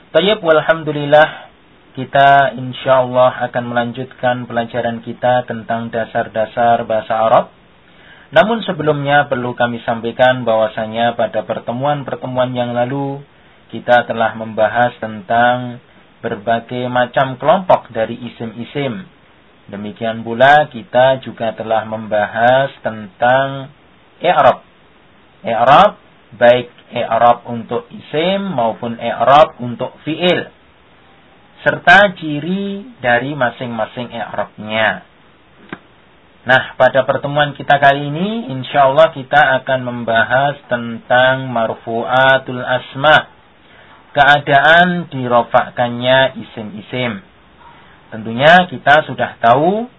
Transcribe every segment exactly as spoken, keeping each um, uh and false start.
Tayyib, walhamdulillah, kita insyaallah akan melanjutkan pelajaran kita tentang dasar-dasar bahasa Arab. Namun sebelumnya perlu kami sampaikan bahwasanya pada pertemuan-pertemuan yang lalu kita telah membahas tentang berbagai macam kelompok dari isim-isim. Demikian pula kita juga telah membahas tentang i'rab. I'rab baik i'rab untuk isim maupun i'rab untuk fi'il, serta ciri dari masing-masing i'rabnya. Nah, pada pertemuan kita kali ini insyaallah kita akan membahas tentang marfu'atul asma, keadaan dirofakkannya isim-isim. Tentunya kita sudah tahu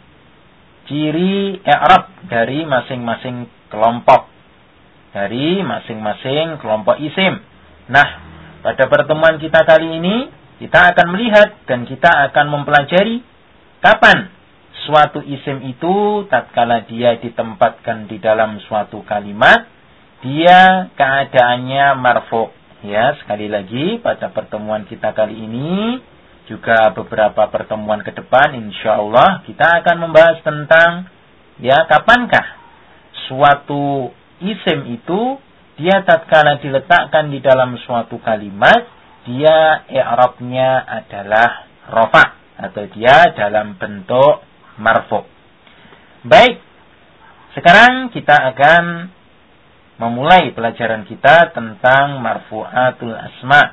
ciri i'rab dari masing-masing kelompok, dari masing-masing kelompok isim. Nah, pada pertemuan kita kali ini kita akan melihat dan kita akan mempelajari kapan suatu isim itu tatkala dia ditempatkan di dalam suatu kalimat dia keadaannya marfu'. Ya, sekali lagi pada pertemuan kita kali ini juga beberapa pertemuan ke depan insyaallah kita akan membahas tentang ya kapankah suatu isim itu dia tatkala diletakkan di dalam suatu kalimat dia i'rabnya adalah rafa atau dia dalam bentuk marfu'. Baik, sekarang kita akan memulai pelajaran kita tentang marfu'atul asma.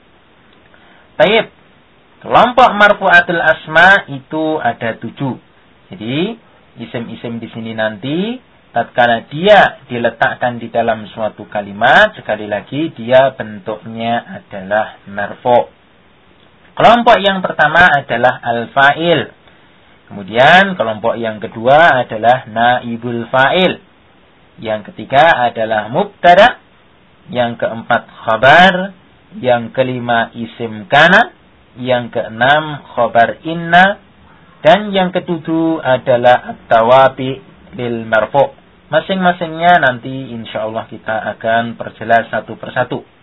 Baik, kelompok marfu'atul asma itu ada tujuh. Jadi isim-isim di sini nanti tatkala dia diletakkan di dalam suatu kalimat, sekali lagi dia bentuknya adalah marfu'. Kelompok yang pertama adalah al-fa'il. Kemudian kelompok yang kedua adalah naibul fa'il. Yang ketiga adalah mubtada. Yang keempat khabar. Yang kelima isim kana. Yang keenam khabar inna. Dan yang ketujuh adalah at-tawabi lil marfu'. Masing-masingnya nanti insyaallah kita akan perjelas satu persatu.